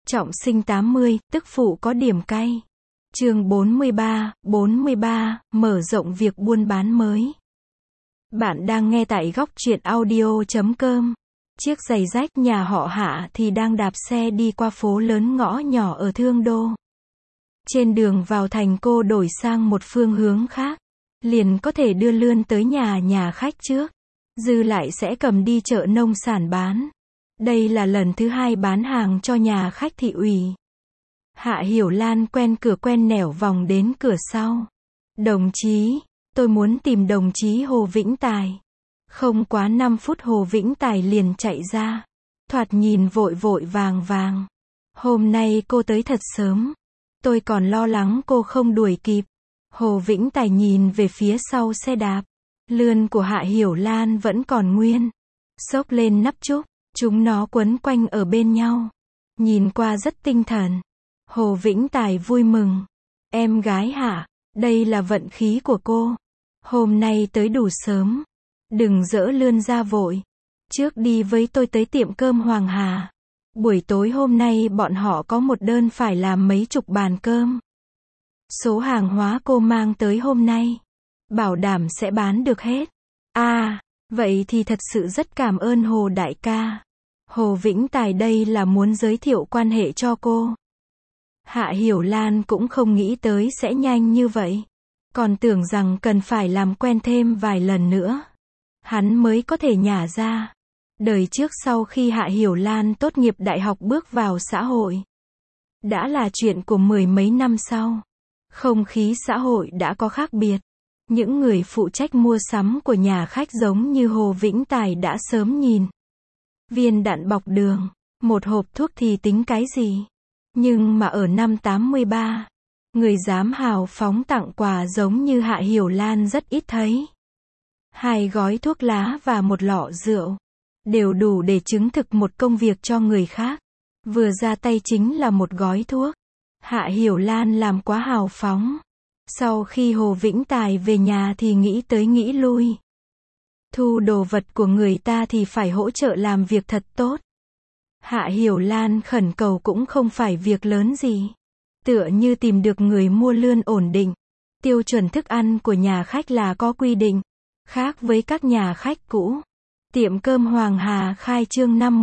Trọng sinh 80, tức phụ có điểm cay. Chương 43, mở rộng việc buôn bán mới. Bạn đang nghe tại góc truyện audio.com. Chiếc giày rách nhà họ Hạ thì đang đạp xe đi qua phố lớn ngõ nhỏ ở Thương Đô. Trên đường vào thành cô đổi sang một phương hướng khác, liền có thể đưa lươn tới nhà khách trước, dư lại sẽ cầm đi chợ nông sản bán. Đây là lần thứ hai bán hàng cho nhà khách thị ủy. Hạ Hiểu Lan quen cửa quen nẻo vòng đến cửa sau. Đồng chí, tôi muốn tìm đồng chí Hồ Vĩnh Tài. Không quá 5 phút Hồ Vĩnh Tài liền chạy ra. Thoạt nhìn vội vội vàng vàng. Hôm nay cô tới thật sớm. Tôi còn lo lắng cô không đuổi kịp. Hồ Vĩnh Tài nhìn về phía sau xe đạp. Lươn của Hạ Hiểu Lan vẫn còn nguyên. Xốc lên nắp trúc. Chúng nó quấn quanh ở bên nhau. Nhìn qua rất tinh thần. Hồ Vĩnh Tài vui mừng. Em gái Hạ, đây là vận khí của cô. Hôm nay tới đủ sớm. Đừng dỡ lươn ra vội. Trước đi với tôi tới tiệm cơm Hoàng Hà. Buổi tối hôm nay bọn họ có một đơn phải làm mấy chục bàn cơm. Số hàng hóa cô mang tới hôm nay, bảo đảm sẽ bán được hết. Vậy thì thật sự rất cảm ơn Hồ đại ca. Hồ Vĩnh Tài đây là muốn giới thiệu quan hệ cho cô. Hạ Hiểu Lan cũng không nghĩ tới sẽ nhanh như vậy. Còn tưởng rằng cần phải làm quen thêm vài lần nữa, hắn mới có thể nhả ra. Đời trước sau khi Hạ Hiểu Lan tốt nghiệp đại học bước vào xã hội, đã là chuyện của mười mấy năm sau. Không khí xã hội đã có khác biệt. Những người phụ trách mua sắm của nhà khách giống như Hồ Vĩnh Tài đã sớm nhìn. Viên đạn bọc đường, một hộp thuốc thì tính cái gì? Nhưng mà ở năm 83, người dám hào phóng tặng quà giống như Hạ Hiểu Lan rất ít thấy. 2 gói thuốc lá và một lọ rượu, đều đủ để chứng thực một công việc cho người khác. Vừa ra tay chính là một gói thuốc. Hạ Hiểu Lan làm quá hào phóng. Sau khi Hồ Vĩnh Tài về nhà thì nghĩ tới nghĩ lui. Thu đồ vật của người ta thì phải hỗ trợ làm việc thật tốt. Hạ Hiểu Lan khẩn cầu cũng không phải việc lớn gì. Tựa như tìm được người mua lươn ổn định. Tiêu chuẩn thức ăn của nhà khách là có quy định. Khác với các nhà khách cũ. Tiệm cơm Hoàng Hà khai trương năm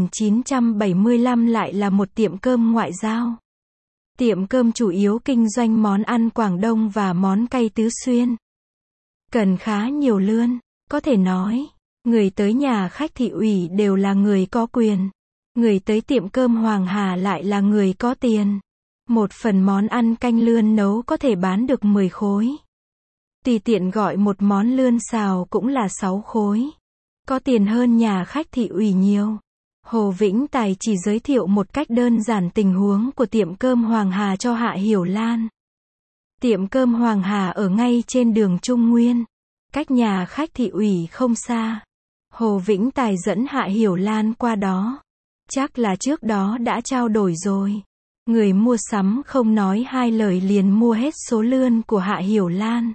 1975 lại là một tiệm cơm ngoại giao. Tiệm cơm chủ yếu kinh doanh món ăn Quảng Đông và món cay Tứ Xuyên. Cần khá nhiều lươn. Có thể nói, người tới nhà khách thị ủy đều là người có quyền. Người tới tiệm cơm Hoàng Hà lại là người có tiền. Một phần món ăn canh lươn nấu có thể bán được 10 khối. Tùy tiện gọi một món lươn xào cũng là 6 khối. Có tiền hơn nhà khách thị ủy nhiều. Hồ Vĩnh Tài chỉ giới thiệu một cách đơn giản tình huống của tiệm cơm Hoàng Hà cho Hạ Hiểu Lan. Tiệm cơm Hoàng Hà ở ngay trên đường Trung Nguyên. Cách nhà khách thị ủy không xa. Hồ Vĩnh Tài dẫn Hạ Hiểu Lan qua đó. Chắc là trước đó đã trao đổi rồi. Người mua sắm không nói hai lời liền mua hết số lươn của Hạ Hiểu Lan.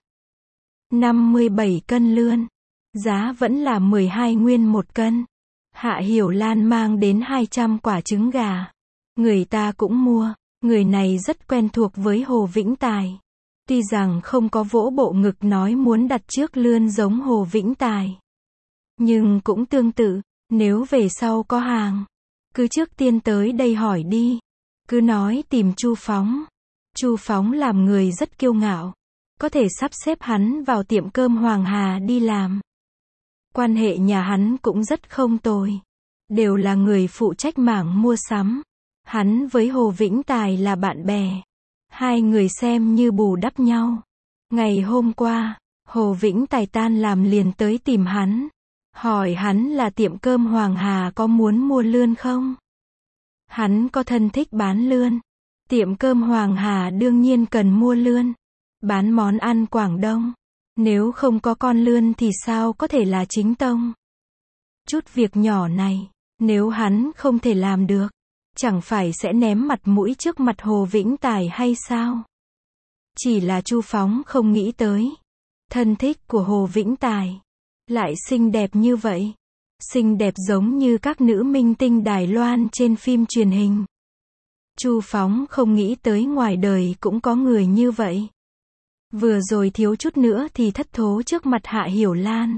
57 cân lươn. Giá vẫn là 12 nguyên một cân. Hạ Hiểu Lan mang đến 200 quả trứng gà. Người ta cũng mua. Người này rất quen thuộc với Hồ Vĩnh Tài. Tuy rằng không có vỗ bộ ngực nói muốn đặt trước lươn giống Hồ Vĩnh Tài. Nhưng cũng tương tự, nếu về sau có hàng, cứ trước tiên tới đây hỏi đi. Cứ nói tìm Chu Phóng. Chu Phóng làm người rất kiêu ngạo. Có thể sắp xếp hắn vào tiệm cơm Hoàng Hà đi làm. Quan hệ nhà hắn cũng rất không tồi. Đều là người phụ trách mảng mua sắm. Hắn với Hồ Vĩnh Tài là bạn bè. Hai người xem như bù đắp nhau. Ngày hôm qua, Hồ Vĩnh Tài tan làm liền tới tìm hắn. Hỏi hắn là tiệm cơm Hoàng Hà có muốn mua lươn không? Hắn có thân thích bán lươn. Tiệm cơm Hoàng Hà đương nhiên cần mua lươn. Bán món ăn Quảng Đông. Nếu không có con lươn thì sao có thể là chính tông? Chút việc nhỏ này, nếu hắn không thể làm được, chẳng phải sẽ ném mặt mũi trước mặt Hồ Vĩnh Tài hay sao? Chỉ là Chu Phóng không nghĩ tới. Thân thích của Hồ Vĩnh Tài lại xinh đẹp như vậy. Xinh đẹp giống như các nữ minh tinh Đài Loan trên phim truyền hình. Chu Phóng không nghĩ tới ngoài đời cũng có người như vậy. Vừa rồi thiếu chút nữa thì thất thố trước mặt Hạ Hiểu Lan.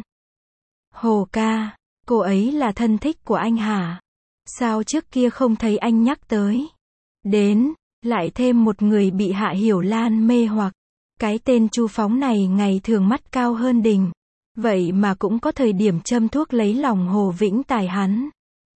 Hồ ca, cô ấy là thân thích của anh hả? Sao trước kia không thấy anh nhắc tới? Đến, lại thêm một người bị Hạ Hiểu Lan mê hoặc. Cái tên Chu Phóng này ngày thường mắt cao hơn đỉnh. Vậy mà cũng có thời điểm châm thuốc lấy lòng Hồ Vĩnh Tài hắn.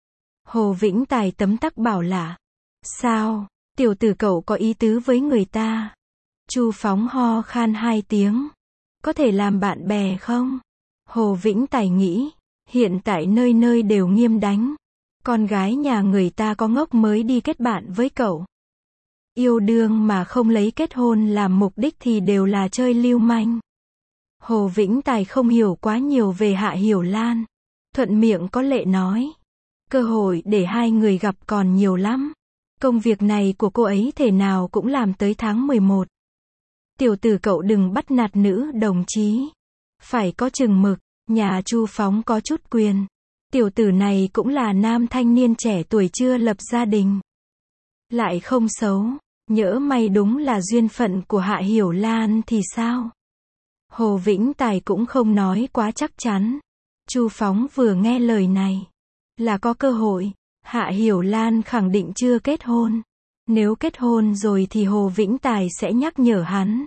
Hồ Vĩnh Tài tấm tắc bảo là, sao, tiểu tử cậu có ý tứ với người ta? Chu Phóng ho khan 2 tiếng. Có thể làm bạn bè không? Hồ Vĩnh Tài nghĩ, hiện tại nơi nơi đều nghiêm đánh. Con gái nhà người ta có ngốc mới đi kết bạn với cậu. Yêu đương mà không lấy kết hôn làm mục đích thì đều là chơi lưu manh. Hồ Vĩnh Tài không hiểu quá nhiều về Hạ Hiểu Lan. Thuận miệng có lệ nói. Cơ hội để hai người gặp còn nhiều lắm. Công việc này của cô ấy thể nào cũng làm tới tháng 11. Tiểu tử cậu đừng bắt nạt nữ đồng chí. Phải có chừng mực. Nhà Chu Phóng có chút quyền. Tiểu tử này cũng là nam thanh niên trẻ tuổi chưa lập gia đình. Lại không xấu. Nhỡ may đúng là duyên phận của Hạ Hiểu Lan thì sao? Hồ Vĩnh Tài cũng không nói quá chắc chắn. Chu Phóng vừa nghe lời này là có cơ hội. Hạ Hiểu Lan khẳng định chưa kết hôn. Nếu kết hôn rồi thì Hồ Vĩnh Tài sẽ nhắc nhở hắn.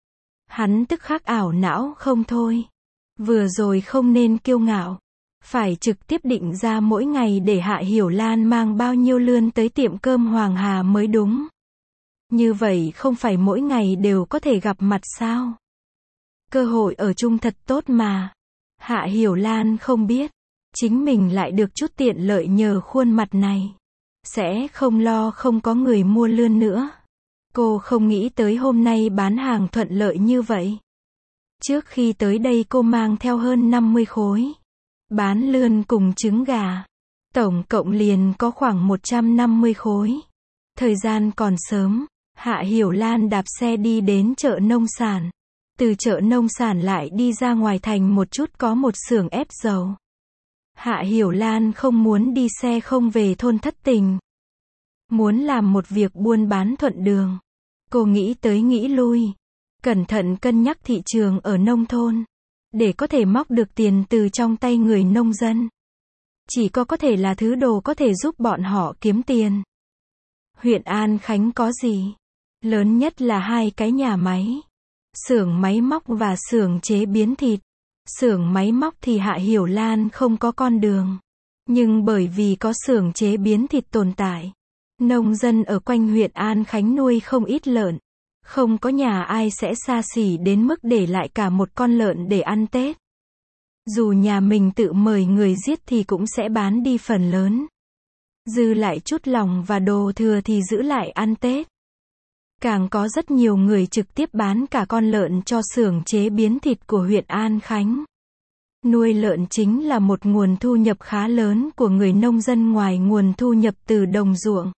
Hắn tức khắc ảo não không thôi. Vừa rồi không nên kiêu ngạo. Phải trực tiếp định ra mỗi ngày để Hạ Hiểu Lan mang bao nhiêu lươn tới tiệm cơm Hoàng Hà mới đúng. Như vậy không phải mỗi ngày đều có thể gặp mặt sao? Cơ hội ở chung thật tốt mà. Hạ Hiểu Lan không biết. Chính mình lại được chút tiện lợi nhờ khuôn mặt này. Sẽ không lo không có người mua lươn nữa. Cô không nghĩ tới hôm nay bán hàng thuận lợi như vậy. Trước khi tới đây cô mang theo hơn 50 khối. Bán lươn cùng trứng gà. Tổng cộng liền có khoảng 150 khối. Thời gian còn sớm. Hạ Hiểu Lan đạp xe đi đến chợ nông sản. Từ chợ nông sản lại đi ra ngoài thành một chút có một xưởng ép dầu. Hạ Hiểu Lan không muốn đi xe không về thôn Thất Tình. Muốn làm một việc buôn bán thuận đường. Cô nghĩ tới nghĩ lui. Cẩn thận cân nhắc thị trường ở nông thôn. Để có thể móc được tiền từ trong tay người nông dân. Chỉ có thể là thứ đồ có thể giúp bọn họ kiếm tiền. Huyện An Khánh có gì? Lớn nhất là 2 cái nhà máy. Xưởng máy móc và xưởng chế biến thịt. Xưởng máy móc thì Hạ Hiểu Lan không có con đường. Nhưng bởi vì có xưởng chế biến thịt tồn tại. Nông dân ở quanh huyện An Khánh nuôi không ít lợn. Không có nhà ai sẽ xa xỉ đến mức để lại cả một con lợn để ăn Tết. Dù nhà mình tự mời người giết thì cũng sẽ bán đi phần lớn. Dư lại chút lòng và đồ thừa thì giữ lại ăn Tết. Càng có rất nhiều người trực tiếp bán cả con lợn cho xưởng chế biến thịt của huyện An Khánh. Nuôi lợn chính là một nguồn thu nhập khá lớn của người nông dân ngoài nguồn thu nhập từ đồng ruộng.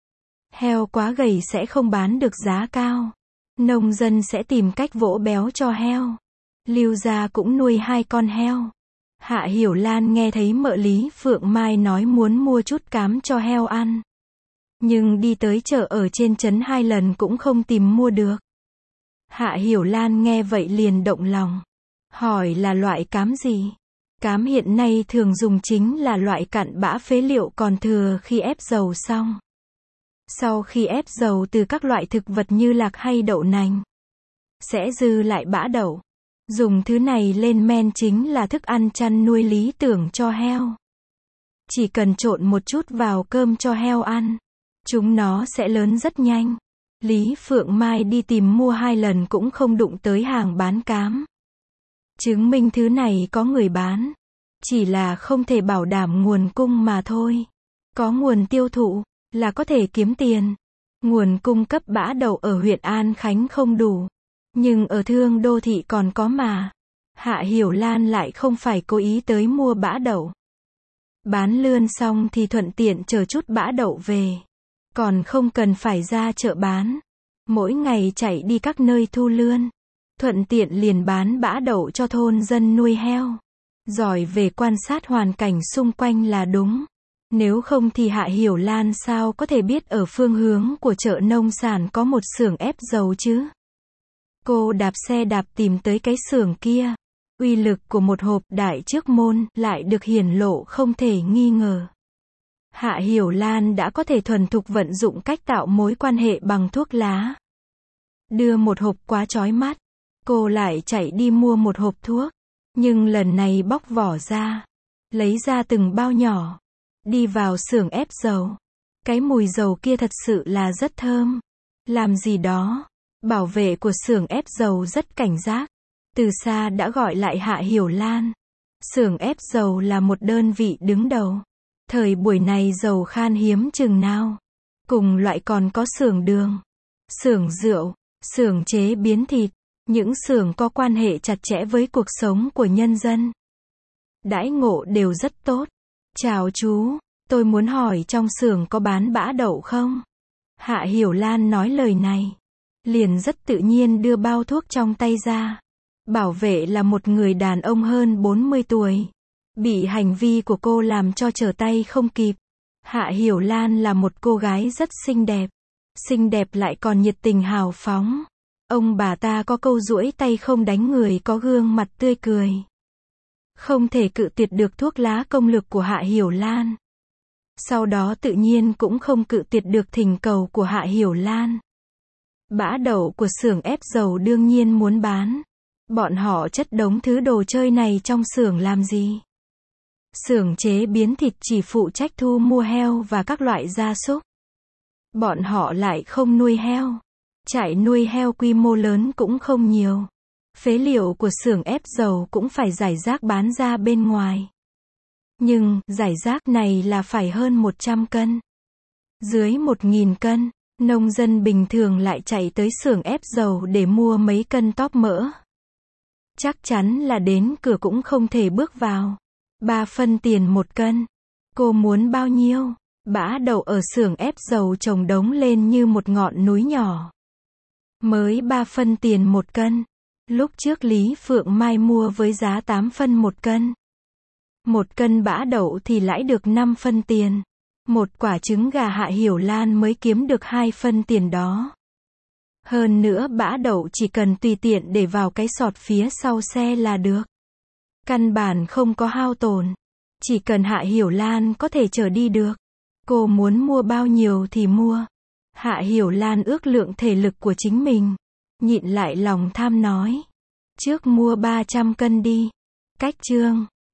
Heo quá gầy sẽ không bán được giá cao. Nông dân sẽ tìm cách vỗ béo cho heo. Lưu gia cũng nuôi 2 con heo. Hạ Hiểu Lan nghe thấy mợ Lý Phượng Mai nói muốn mua chút cám cho heo ăn. Nhưng đi tới chợ ở trên trấn 2 lần cũng không tìm mua được. Hạ Hiểu Lan nghe vậy liền động lòng. Hỏi là loại cám gì? Cám hiện nay thường dùng chính là loại cặn bã phế liệu còn thừa khi ép dầu xong. Sau khi ép dầu từ các loại thực vật như lạc hay đậu nành, sẽ dư lại bã đậu. Dùng thứ này lên men chính là thức ăn chăn nuôi lý tưởng cho heo. Chỉ cần trộn một chút vào cơm cho heo ăn, chúng nó sẽ lớn rất nhanh. Lý Phượng Mai đi tìm mua 2 lần cũng không đụng tới hàng bán cám. Chứng minh thứ này có người bán. Chỉ là không thể bảo đảm nguồn cung mà thôi. Có nguồn tiêu thụ là có thể kiếm tiền. Nguồn cung cấp bã đậu ở huyện An Khánh không đủ. Nhưng ở Thương Đô Thị còn có mà. Hạ Hiểu Lan lại không phải cố ý tới mua bã đậu. Bán lươn xong thì thuận tiện chở chút bã đậu về. Còn không cần phải ra chợ bán. Mỗi ngày chạy đi các nơi thu lươn. Thuận tiện liền bán bã đậu cho thôn dân nuôi heo. Giỏi về quan sát hoàn cảnh xung quanh là đúng. Nếu không thì Hạ Hiểu Lan sao có thể biết ở phương hướng của chợ nông sản có một xưởng ép dầu chứ? Cô đạp xe đạp tìm tới cái xưởng kia. Uy lực của một hộp đại trước môn lại được hiển lộ không thể nghi ngờ. Hạ Hiểu Lan đã có thể thuần thục vận dụng cách tạo mối quan hệ bằng thuốc lá. Đưa một hộp quá chói mắt. Cô lại chạy đi mua một hộp thuốc. Nhưng lần này bóc vỏ ra. Lấy ra từng bao nhỏ. Đi vào xưởng ép dầu. Cái mùi dầu kia thật sự là rất thơm. Làm gì đó. Bảo vệ của xưởng ép dầu rất cảnh giác. Từ xa đã gọi lại Hạ Hiểu Lan. Xưởng ép dầu là một đơn vị đứng đầu. Thời buổi này dầu khan hiếm chừng nào. Cùng loại còn có xưởng đường, xưởng rượu, xưởng chế biến thịt. Những xưởng có quan hệ chặt chẽ với cuộc sống của nhân dân. Đãi ngộ đều rất tốt. Chào chú, tôi muốn hỏi trong xưởng có bán bã đậu không? Hạ Hiểu Lan nói lời này. Liền rất tự nhiên đưa bao thuốc trong tay ra. Bảo vệ là một người đàn ông hơn 40 tuổi. Bị hành vi của cô làm cho trở tay không kịp. Hạ Hiểu Lan là một cô gái rất xinh đẹp. Xinh đẹp lại còn nhiệt tình hào phóng. Ông bà ta có câu duỗi tay không đánh người có gương mặt tươi cười. Không thể cự tuyệt được thuốc lá công lực của Hạ Hiểu Lan. Sau đó tự nhiên cũng không cự tuyệt được thỉnh cầu của Hạ Hiểu Lan. Bã đậu của xưởng ép dầu đương nhiên muốn bán. Bọn họ chất đống thứ đồ chơi này trong xưởng làm gì? Xưởng chế biến thịt chỉ phụ trách thu mua heo và các loại gia súc. Bọn họ lại không nuôi heo. Trại nuôi heo quy mô lớn cũng không nhiều. Phế liệu của xưởng ép dầu cũng phải giải rác bán ra bên ngoài. Nhưng, giải rác này là phải hơn 100 cân. Dưới 1.000 cân, nông dân bình thường lại chạy tới xưởng ép dầu để mua mấy cân tóp mỡ. Chắc chắn là đến cửa cũng không thể bước vào. 3 phân tiền 1 cân. Cô muốn bao nhiêu? Bã đậu ở xưởng ép dầu chồng đống lên như một ngọn núi nhỏ. Mới 3 phân tiền 1 cân. Lúc trước Lý Phượng Mai mua với giá 8 phân 1 cân. 1 cân bã đậu thì lãi được 5 phân tiền. Một quả trứng gà Hạ Hiểu Lan mới kiếm được 2 phân tiền đó. Hơn nữa bã đậu chỉ cần tùy tiện để vào cái sọt phía sau xe là được. Căn bản không có hao tổn. Chỉ cần Hạ Hiểu Lan có thể chở đi được. Cô muốn mua bao nhiêu thì mua. Hạ Hiểu Lan ước lượng thể lực của chính mình. Nhịn lại lòng tham nói. Trước mua 300 cân đi. Cách chương